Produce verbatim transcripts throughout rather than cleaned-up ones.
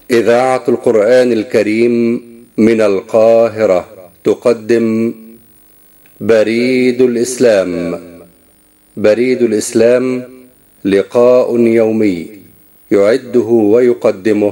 إذاعة القرآن الكريم من القاهرة تقدم بريد الإسلام. بريد الإسلام لقاء يومي يعده ويقدمه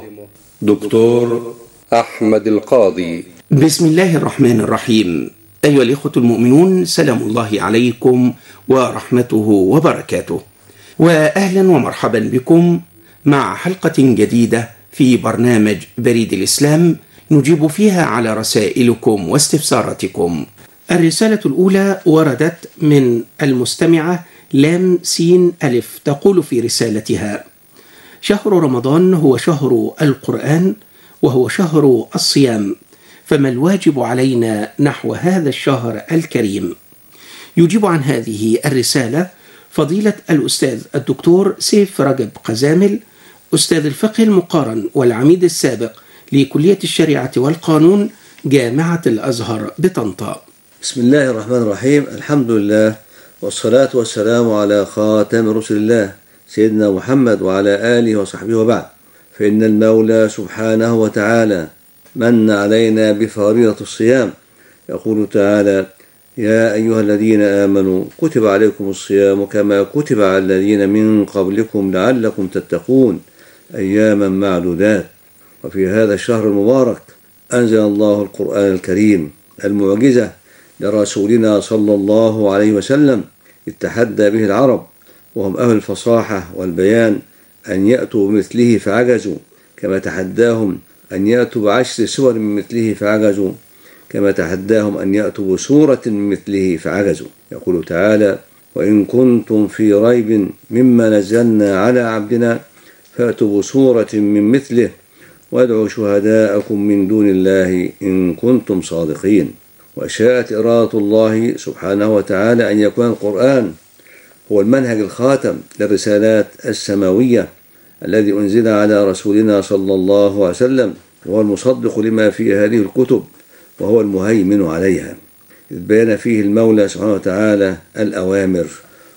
دكتور أحمد القاضي. بسم الله الرحمن الرحيم. أيها الإخوة المؤمنون، سلام الله عليكم ورحمته وبركاته، وأهلا ومرحبا بكم مع حلقة جديدة في برنامج بريد الإسلام نجيب فيها على رسائلكم واستفساراتكم. الرسالة الأولى وردت من المستمعة لام سين ألف، تقول في رسالتها: شهر رمضان هو شهر القرآن وهو شهر الصيام، فما الواجب علينا نحو هذا الشهر الكريم؟ يجيب عن هذه الرسالة فضيلة الأستاذ الدكتور سيف رجب قزامل، أستاذ الفقه المقارن والعميد السابق لكلية الشريعة والقانون جامعة الأزهر بطنطا. بسم الله الرحمن الرحيم. الحمد لله والصلاة والسلام على خاتم رسل الله سيدنا محمد وعلى آله وصحبه، وبعد، فإن المولى سبحانه وتعالى من علينا بفريضة الصيام. يقول تعالى: يا أيها الذين آمنوا كتب عليكم الصيام كما كتب على الذين من قبلكم لعلكم تتقون أياما معدودات. وفي هذا الشهر المبارك أنزل الله القرآن الكريم المعجزة لرسولنا صلى الله عليه وسلم، اتحدى به العرب وهم أهل الفصاحة والبيان أن يأتوا بمثله فعجزوا، كما تحداهم أن يأتوا بعشر سور من مثله فعجزوا، كما تحداهم أن يأتوا بسورة من مثله فعجزوا. يقول تعالى: وإن كنتم في ريب مما نزلنا على عبدنا فأتوا بسورة من مثله وادعوا شهداءكم من دون الله إن كنتم صادقين. وشاءت إرادة الله سبحانه وتعالى أن يكون القرآن هو المنهج الخاتم للرسالات السماوية الذي أنزل على رسولنا صلى الله عليه وسلم، وهو المصدق لما في هذه الكتب وهو المهيمن عليها، إذ بيان فيه المولى سبحانه وتعالى الأوامر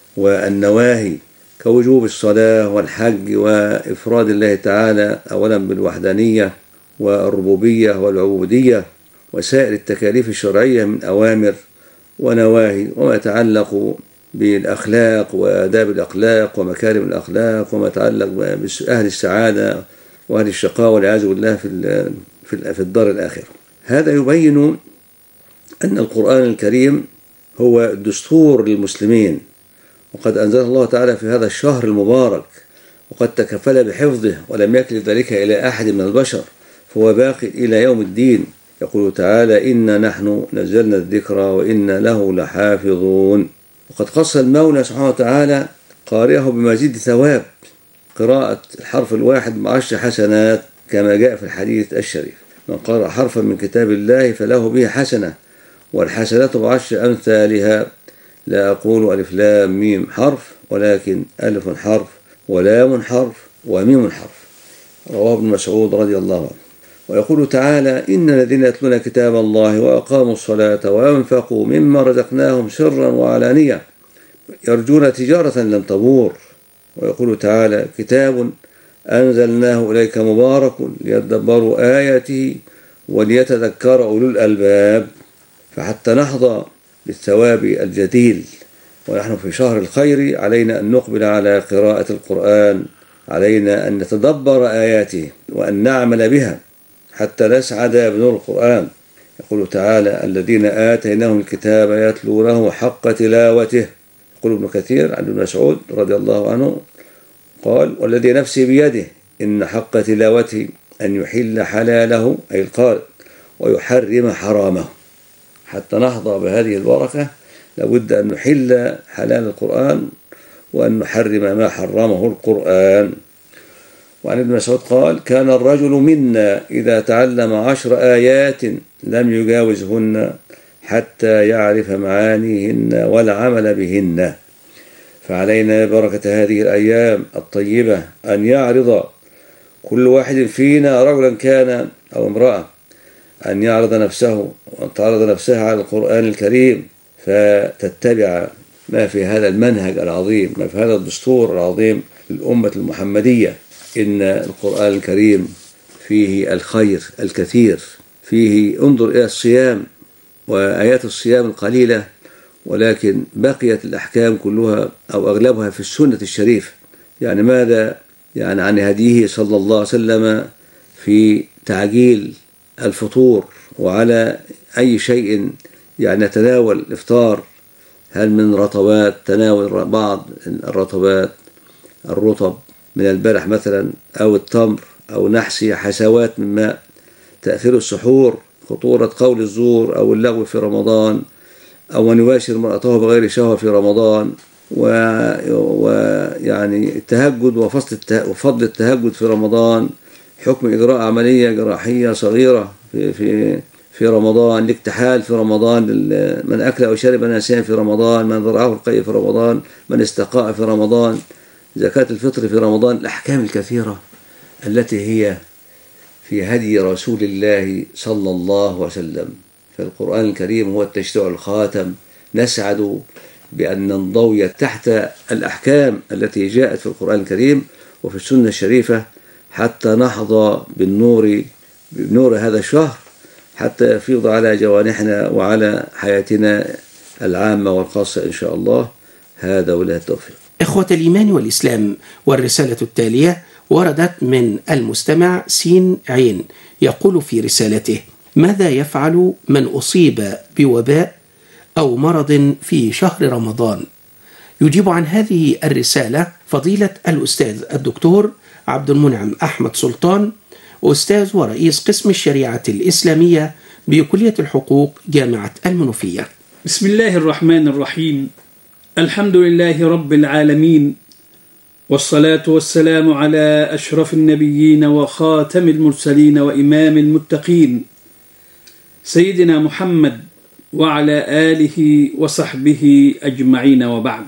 والنواهي كوجوب الصلاة والحج وإفراد الله تعالى أولا بالوحدانية والربوبية والعبودية، وسائر التكاليف الشرعية من أوامر ونواهي، وما يتعلق بالأخلاق وآداب الأخلاق ومكارم الأخلاق، وما يتعلق بأهل السعادة وأهل الشقاء والعياذ بالله في في الدار الآخرة. هذا يبين أن القرآن الكريم هو دستور للمسلمين، وقد أنزل الله تعالى في هذا الشهر المبارك، وقد تكفل بحفظه ولم يكل ذلك إلى أحد من البشر، فهو باقي إلى يوم الدين. يقول تعالى: إنا نحن نزلنا الذكر وإنا له لحافظون. وقد خص المولى سبحانه وتعالى قارئه بمزيد ثواب قراءة الحرف الواحد بعشر حسنات، كما جاء في الحديث الشريف: من قرأ حرفا من كتاب الله فله به حسنة، والحسنات بعشر أمثالها. لا أقول ألف لام ميم حرف، ولكن ألف حرف ولام حرف وميم حرف. رواه ابن مسعود رضي الله عنه. ويقول تعالى: إن الذين يتلون كتاب الله وأقاموا الصلاة وأنفقوا مما رزقناهم سرا وعلانية يرجون تجارة لن تبور. ويقول تعالى: كتاب أنزلناه إليك مبارك ليدبروا آياته وليتذكر أولو الألباب. فحتى نحظى بالثواب الجزيل ونحن في شهر الخير علينا أن نقبل على قراءة القرآن، علينا أن نتدبر آياته وأن نعمل بها حتى نسعد بنور القرآن. يقول تعالى: الذين آتيناهم الكتاب يتلونه حق تلاوته. يقول ابن كثير عن ابن مسعود رضي الله عنه قال: والذي نفسي بيده إن حق تلاوته أن يحل حلاله أي القارئ ويحرم حرامه. حتى نحظى بهذه البركة لابد أن نحل حلال القرآن وأن نحرم ما حرمه القرآن. وعن ابن مسعود قال: كان الرجل منا إذا تعلم عشر آيات لم يجاوزهن حتى يعرف معانيهن والعمل بهن. فعلينا ببركة هذه الأيام الطيبة أن يعرض كل واحد فينا، رجلا كان أو امرأة، أن يعرض نفسه وأن تعرض نفسها على القرآن الكريم فتتبع ما في هذا المنهج العظيم، ما في هذا الدستور العظيم للأمة المحمدية. إن القرآن الكريم فيه الخير الكثير، فيه انظر إلى الصيام وآيات الصيام القليلة، ولكن بقيت الأحكام كلها أو أغلبها في السنة الشريفة. يعني ماذا يعني عن هديه صلى الله عليه وسلم في تعجيل الفطور وعلى أي شيء يعني نتناول الإفطار؟ هل من رطبات، تناول بعض الرطبات الرطب من البلح مثلا، أو التمر، أو نحسي حسوات من ماء. تأثير السحور، خطورة قول الزور أو اللغو في رمضان، أو أن يباشر امرأته بغير شهوة في رمضان، ويعني التهجد وفضل التهجد في رمضان، حكم إجراء عملية جراحية صغيرة في في في رمضان، الاكتحال في رمضان، من أكل أو شرب ناسيا في رمضان، من ذرعه القيء في رمضان، من استقاء في رمضان، زكاة الفطر في رمضان. الأحكام الكثيرة التي هي في هدي رسول الله صلى الله عليه وسلم. فالقرآن الكريم هو التشريع الخاتم. نسعد بأن ننضوي تحت الأحكام التي جاءت في القرآن الكريم وفي السنة الشريفة، حتى نحظى بالنور بنور هذا الشهر، حتى يفيض على جوانحنا وعلى حياتنا العامة والخاصة إن شاء الله. هذا ولا التوفيق. إخوة الإيمان والإسلام، والرسالة التالية وردت من المستمع سين عين، يقول في رسالته: ماذا يفعل من أصيب بوباء أو مرض في شهر رمضان؟ يجيب عن هذه الرسالة فضيلة الأستاذ الدكتور عبد المنعم أحمد سلطان، أستاذ ورئيس قسم الشريعة الإسلامية بكلية الحقوق جامعة المنوفية. بسم الله الرحمن الرحيم. الحمد لله رب العالمين، والصلاة والسلام على أشرف النبيين وخاتم المرسلين وإمام المتقين سيدنا محمد وعلى آله وصحبه أجمعين، وبعد.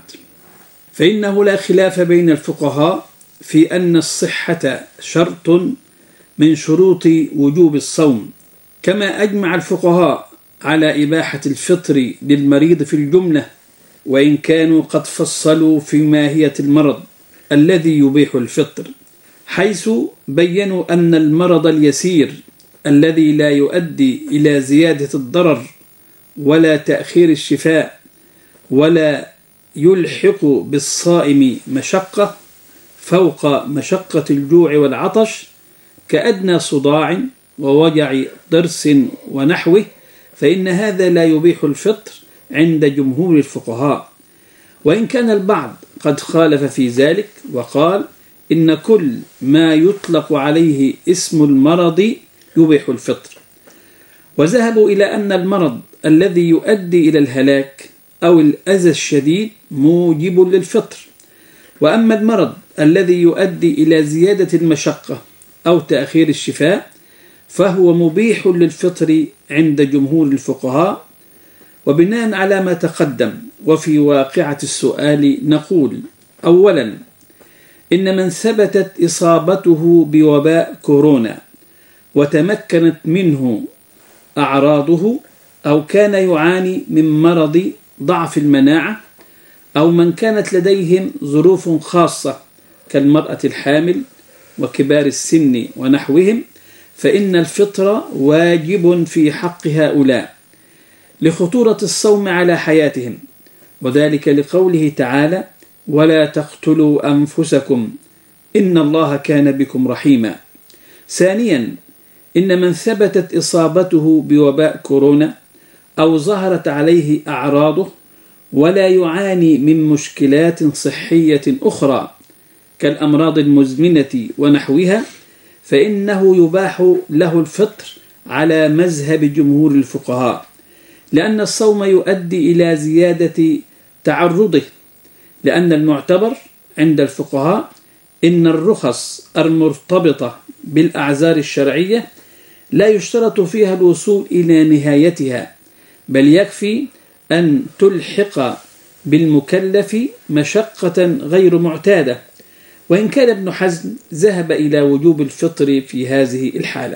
فإنه لا خلاف بين الفقهاء في أن الصحة شرط من شروط وجوب الصوم، كما أجمع الفقهاء على إباحة الفطر للمريض في الجملة، وإن كانوا قد فصلوا في ماهية المرض الذي يبيح الفطر، حيث بينوا أن المرض اليسير الذي لا يؤدي إلى زيادة الضرر ولا تأخير الشفاء ولا يلحق بالصائم مشقة فوق مشقة الجوع والعطش، كأدنى صداع ووجع ضرس ونحوه، فإن هذا لا يبيح الفطر عند جمهور الفقهاء، وإن كان البعض قد خالف في ذلك وقال إن كل ما يطلق عليه اسم المرض يبيح الفطر، وذهبوا إلى أن المرض الذي يؤدي إلى الهلاك أو الأذى الشديد موجب للفطر، وأما المرض الذي يؤدي إلى زيادة المشقة أو تأخير الشفاء فهو مبيح للفطر عند جمهور الفقهاء. وبناء على ما تقدم وفي واقعة السؤال نقول: أولا، إن من ثبتت إصابته بوباء كورونا وتمكنت منه أعراضه، أو كان يعاني من مرض ضعف المناعة، أو من كانت لديهم ظروف خاصة كالمرأة الحامل وكبار السن ونحوهم، فإن الفطر واجب في حق هؤلاء لخطورة الصوم على حياتهم، وذلك لقوله تعالى: ولا تقتلوا أنفسكم إن الله كان بكم رحيما. ثانيا، إن من ثبتت إصابته بوباء كورونا أو ظهرت عليه أعراضه ولا يعاني من مشكلات صحية أخرى كالأمراض المزمنة ونحوها، فإنه يباح له الفطر على مذهب جمهور الفقهاء، لأن الصوم يؤدي إلى زيادة تعرضه، لأن المعتبر عند الفقهاء إن الرخص المرتبطة بالأعذار الشرعية لا يشترط فيها الوصول إلى نهايتها، بل يكفي أن تلحق بالمكلف مشقة غير معتادة، وإن كان ابن حزم ذهب إلى وجوب الفطر في هذه الحالة.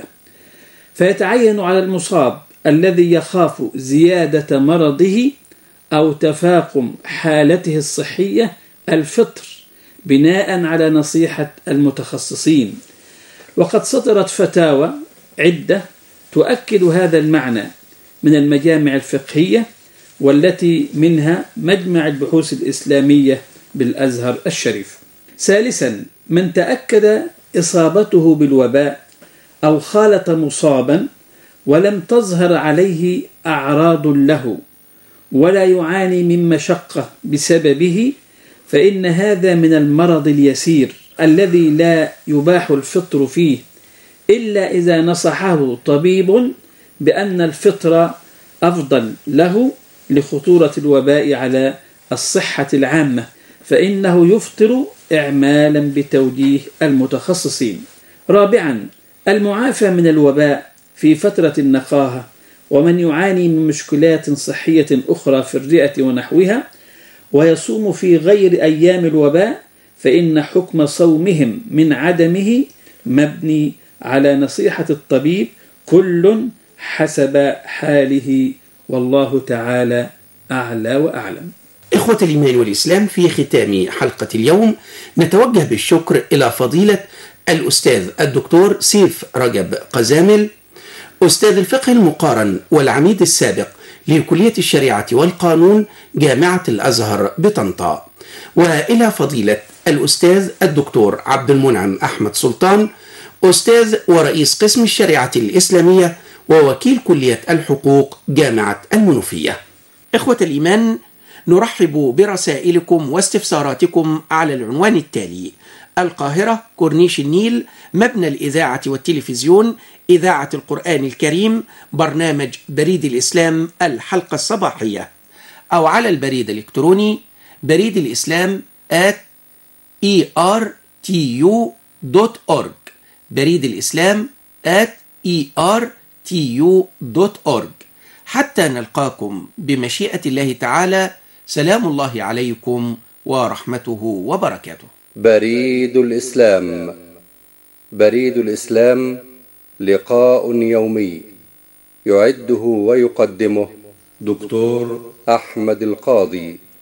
فيتعين على المصاب الذي يخاف زيادة مرضه أو تفاقم حالته الصحية الفطر بناء على نصيحة المتخصصين، وقد صدرت فتاوى عدة تؤكد هذا المعنى من المجامع الفقهية، والتي منها مجمع البحوث الإسلامية بالأزهر الشريف. ثالثا، من تأكد إصابته بالوباء أو خالط مصابا ولم تظهر عليه أعراض له ولا يعاني من مشقة بسببه، فإن هذا من المرض اليسير الذي لا يباح الفطر فيه إلا إذا نصحه طبيب بأن الفطر أفضل له لخطورة الوباء على الصحة العامة، فإنه يفطر إعمالا بتوجيه المتخصصين. رابعا، المعافى من الوباء في فترة النقاهة ومن يعاني من مشكلات صحية أخرى في الرئة ونحوها ويصوم في غير أيام الوباء، فإن حكم صومهم من عدمه مبني على نصيحة الطبيب، كل حسب حاله، والله تعالى أعلى وأعلم. إخوة الإيمان والإسلام، في ختام حلقة اليوم نتوجه بالشكر إلى فضيلة الأستاذ الدكتور سيف رجب قزامل، أستاذ الفقه المقارن والعميد السابق لكلية الشريعة والقانون جامعة الأزهر بطنطا، وإلى فضيلة الأستاذ الدكتور عبد المنعم أحمد سلطان، أستاذ ورئيس قسم الشريعة الإسلامية ووكيل كلية الحقوق جامعة المنوفية. إخوة الإيمان، نرحب برسائلكم واستفساراتكم على العنوان التالي: القاهرة، كورنيش النيل، مبنى الإذاعة والتلفزيون، إذاعة القرآن الكريم، برنامج بريد الإسلام الحلقة الصباحية، أو على البريد الإلكتروني بريد الإسلام آت إي آر تي يو دوت أورج، بريد الإسلام آت إي آر تي يو دوت أورج. حتى نلقاكم بمشيئة الله تعالى، سلام الله عليكم ورحمته وبركاته. بريد الإسلام. بريد الإسلام لقاء يومي يعده ويقدمه دكتور أحمد القاضي.